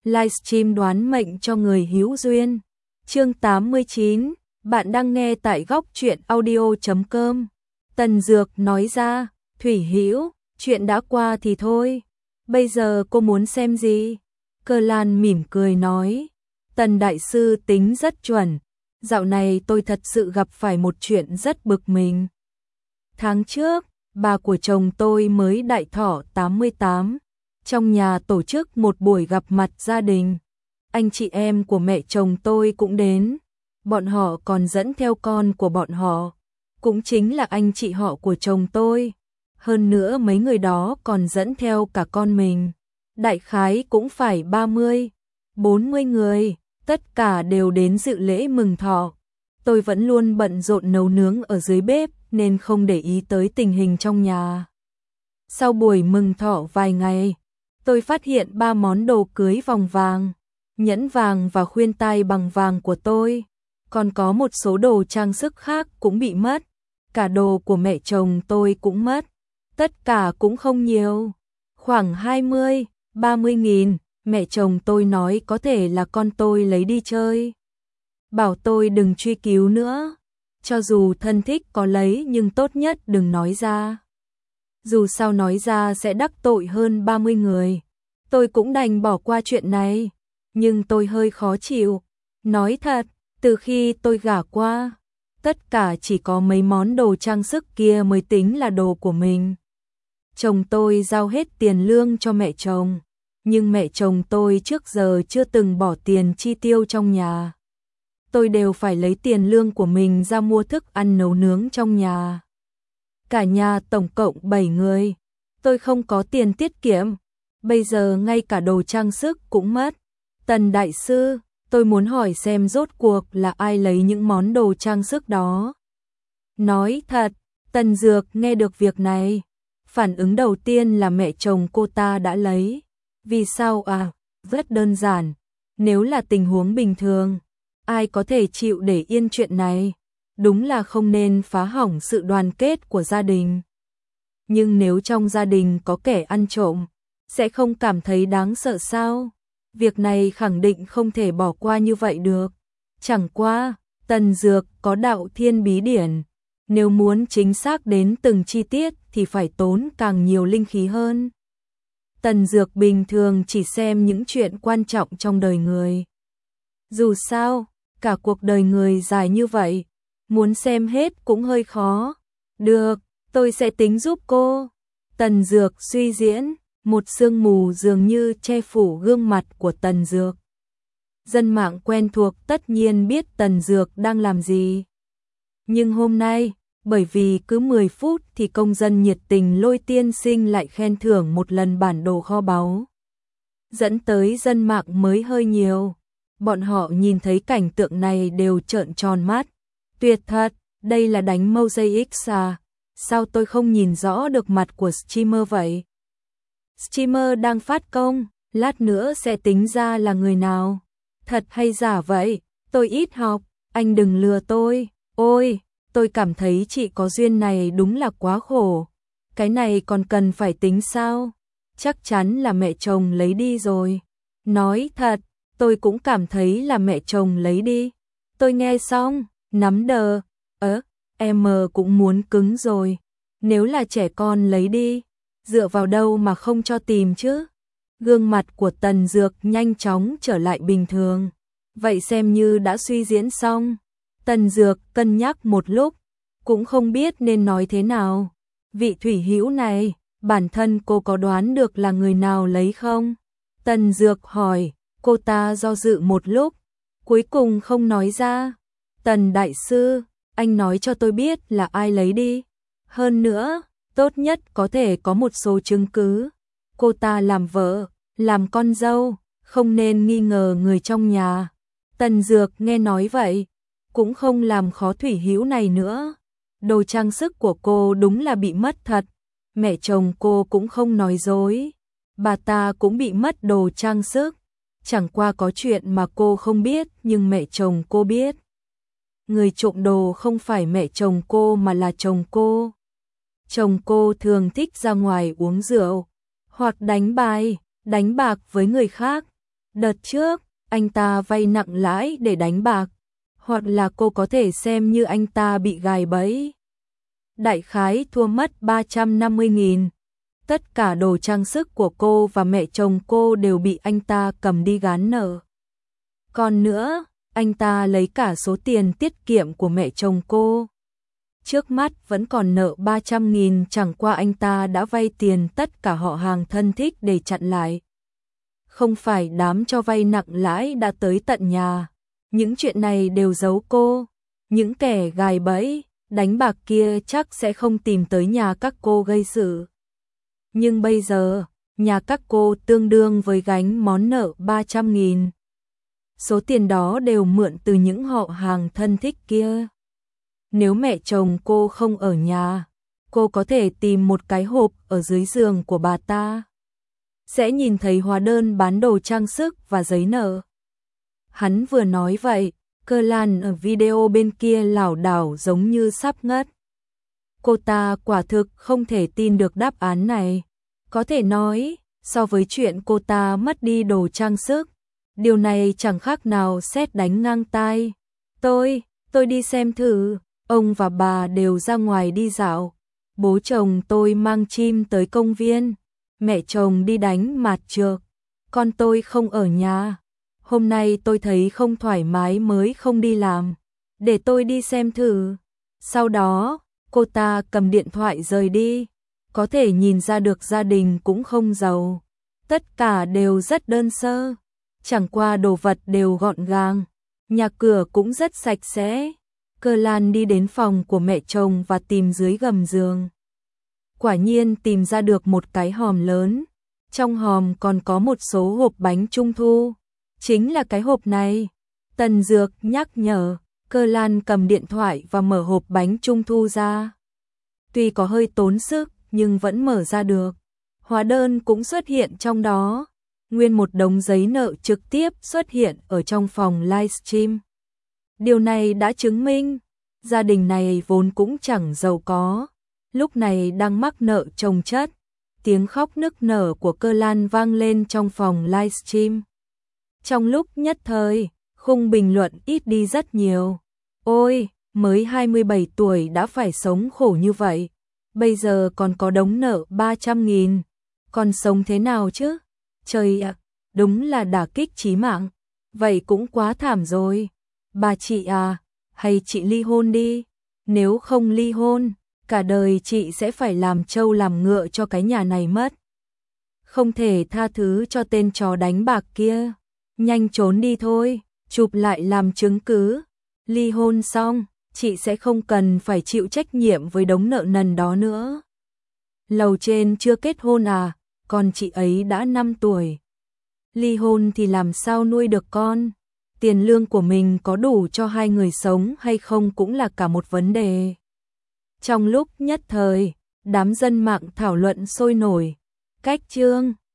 livestream đoán mệnh cho người hữu duyên. Chương 89, bạn đang nghe tại góc truyện audio.com. Tần Dược nói ra, Thủy Hữu, chuyện đã qua thì thôi, bây giờ cô muốn xem gì? Cơ Lan mỉm cười nói, Tần đại sư tính rất chuẩn, dạo này tôi thật sự gặp phải một chuyện rất bực mình. Tháng trước, bà của chồng tôi mới đại thọ 88, trong nhà tổ chức một buổi gặp mặt gia đình. Anh chị em của mẹ chồng tôi cũng đến, bọn họ còn dẫn theo con của bọn họ, cũng chính là anh chị họ của chồng tôi. Hơn nữa mấy người đó còn dẫn theo cả con mình, đại khái cũng phải 30, 40 người, tất cả đều đến dự lễ mừng thọ. Tôi vẫn luôn bận rộn nấu nướng ở dưới bếp nên không để ý tới tình hình trong nhà. Sau buổi mừng thọ vài ngày, tôi phát hiện 3 món đồ cưới vòng vàng, nhẫn vàng và khuyên tai bằng vàng của tôi, còn có một số đồ trang sức khác cũng bị mất, cả đồ của mẹ chồng tôi cũng mất, tất cả cũng không nhiều, khoảng 20, 30 nghìn, mẹ chồng tôi nói có thể là con tôi lấy đi chơi. Bảo tôi đừng truy cứu nữa, cho dù thân thích có lấy nhưng tốt nhất đừng nói ra. Dù sao nói ra sẽ đắc tội hơn 30 người, tôi cũng đành bỏ qua chuyện này, nhưng tôi hơi khó chịu. Nói thật, từ khi tôi gả qua, tất cả chỉ có mấy món đồ trang sức kia mới tính là đồ của mình. Chồng tôi giao hết tiền lương cho mẹ chồng, nhưng mẹ chồng tôi trước giờ chưa từng bỏ tiền chi tiêu trong nhà. Tôi đều phải lấy tiền lương của mình ra mua thức ăn nấu nướng trong nhà. Cả nhà tổng cộng 7 người, tôi không có tiền tiết kiệm, bây giờ ngay cả đồ trang sức cũng mất. Tần đại sư, tôi muốn hỏi xem rốt cuộc là ai lấy những món đồ trang sức đó. Nói thật, Tần Dược nghe được việc này, phản ứng đầu tiên là mẹ chồng cô ta đã lấy. Vì sao à? Rất đơn giản, nếu là tình huống bình thường, ai có thể chịu để yên chuyện này, đúng là không nên phá hỏng sự đoàn kết của gia đình. Nhưng nếu trong gia đình có kẻ ăn trộm, sẽ không cảm thấy đáng sợ sao? Việc này khẳng định không thể bỏ qua như vậy được. Chẳng qua, Tần Dược có đạo thiên bí điển, nếu muốn chính xác đến từng chi tiết thì phải tốn càng nhiều linh khí hơn. Tần Dược bình thường chỉ xem những chuyện quan trọng trong đời người. Dù sao, cả cuộc đời người dài như vậy, muốn xem hết cũng hơi khó. Được, tôi sẽ tính giúp cô. Tần Dược suy diễn, một sương mù dường như che phủ gương mặt của Tần Dược. Dân mạng quen thuộc tất nhiên biết Tần Dược đang làm gì. Nhưng hôm nay, bởi vì cứ 10 phút thì công dân nhiệt tình Lôi tiên sinh lại khen thưởng một lần bản đồ kho báu, dẫn tới dân mạng mới hơi nhiều. Bọn họ nhìn thấy cảnh tượng này đều trợn tròn mắt. Tuyệt thật, đây là đánh mosaic à? Sao tôi không nhìn rõ được mặt của streamer vậy? Streamer đang phát công, lát nữa sẽ tính ra là người nào. Thật hay giả vậy? Tôi ít học, anh đừng lừa tôi. Ôi, tôi cảm thấy chị có duyên này đúng là quá khổ. Cái này còn cần phải tính sao? Chắc chắn là mẹ chồng lấy đi rồi. Nói thật, tôi cũng cảm thấy là mẹ chồng lấy đi. Tôi nghe xong, nắm đờ. Em cũng muốn cứng rồi. Nếu là trẻ con lấy đi, dựa vào đâu mà không cho tìm chứ? Gương mặt của Tần Dược nhanh chóng trở lại bình thường. Vậy xem như đã suy diễn xong. Tần Dược cân nhắc một lúc, cũng không biết nên nói thế nào. Vị Thủy Hữu này, bản thân cô có đoán được là người nào lấy không? Tần Dược hỏi, cô ta do dự một lúc, cuối cùng không nói ra. Tần đại sư, anh nói cho tôi biết là ai lấy đi. Hơn nữa, tốt nhất có thể có một số chứng cứ. Cô ta làm vợ, làm con dâu, không nên nghi ngờ người trong nhà. Tần Dược nghe nói vậy, cũng không làm khó Thủy Hữu này nữa. Đồ trang sức của cô đúng là bị mất thật. Mẹ chồng cô cũng không nói dối. Bà ta cũng bị mất đồ trang sức. Chẳng qua có chuyện mà cô không biết nhưng mẹ chồng cô biết. Người trộm đồ không phải mẹ chồng cô mà là chồng cô. Chồng cô thường thích ra ngoài uống rượu, hoặc đánh bài, đánh bạc với người khác. Đợt trước, anh ta vay nặng lãi để đánh bạc, hoặc là cô có thể xem như anh ta bị gài bẫy. Đại khái thua mất 350.000. Tất cả đồ trang sức của cô và mẹ chồng cô đều bị anh ta cầm đi gán nợ. Còn nữa, anh ta lấy cả số tiền tiết kiệm của mẹ chồng cô. Trước mắt vẫn còn nợ 300.000, chẳng qua anh ta đã vay tiền tất cả họ hàng thân thích để chặn lại. Không phải đám cho vay nặng lãi đã tới tận nhà. Những chuyện này đều giấu cô. Những kẻ gài bẫy, đánh bạc kia chắc sẽ không tìm tới nhà các cô gây sự. Nhưng bây giờ, nhà các cô tương đương với gánh món nợ 300.000. Số tiền đó đều mượn từ những họ hàng thân thích kia. Nếu mẹ chồng cô không ở nhà, cô có thể tìm một cái hộp ở dưới giường của bà ta. Sẽ nhìn thấy hóa đơn bán đồ trang sức và giấy nợ. Hắn vừa nói vậy, Cơ Lan ở video bên kia lảo đảo giống như sắp ngất. Cô ta quả thực không thể tin được đáp án này. Có thể nói, so với chuyện cô ta mất đi đồ trang sức, điều này chẳng khác nào sét đánh ngang tai. Tôi đi xem thử. Ông và bà đều ra ngoài đi dạo. Bố chồng tôi mang chim tới công viên. Mẹ chồng đi đánh mạt trược. Con tôi không ở nhà. Hôm nay tôi thấy không thoải mái mới không đi làm. Để tôi đi xem thử. Sau đó, cô ta cầm điện thoại rời đi. Có thể nhìn ra được gia đình cũng không giàu. Tất cả đều rất đơn sơ. Chẳng qua đồ vật đều gọn gàng. Nhà cửa cũng rất sạch sẽ. Cơ Lan đi đến phòng của mẹ chồng và tìm dưới gầm giường. Quả nhiên tìm ra được một cái hòm lớn. Trong hòm còn có một số hộp bánh trung thu. Chính là cái hộp này. Tần Dược nhắc nhở. Cơ Lan cầm điện thoại và mở hộp bánh trung thu ra. Tuy có hơi tốn sức nhưng vẫn mở ra được. Hóa đơn cũng xuất hiện trong đó. Nguyên một đống giấy nợ trực tiếp xuất hiện ở trong phòng livestream. Điều này đã chứng minh, gia đình này vốn cũng chẳng giàu có, lúc này đang mắc nợ chồng chất. Tiếng khóc nức nở của Cơ Lan vang lên trong phòng livestream. Trong lúc nhất thời, khung bình luận ít đi rất nhiều. Ôi, mới 27 tuổi đã phải sống khổ như vậy, bây giờ còn có đống nợ 300.000, còn sống thế nào chứ? Trời ạ, đúng là đả kích chí mạng, vậy cũng quá thảm rồi. Bà chị à, hay chị ly hôn đi, nếu không ly hôn, cả đời chị sẽ phải làm trâu làm ngựa cho cái nhà này mất. Không thể tha thứ cho tên chó đánh bạc kia, nhanh trốn đi thôi, chụp lại làm chứng cứ. Ly hôn xong, chị sẽ không cần phải chịu trách nhiệm với đống nợ nần đó nữa. Lầu trên chưa kết hôn à, còn chị ấy đã 5 tuổi. Ly hôn thì làm sao nuôi được con? Tiền lương của mình có đủ cho hai người sống hay không cũng là cả một vấn đề. Trong lúc nhất thời, đám dân mạng thảo luận sôi nổi. Cách chương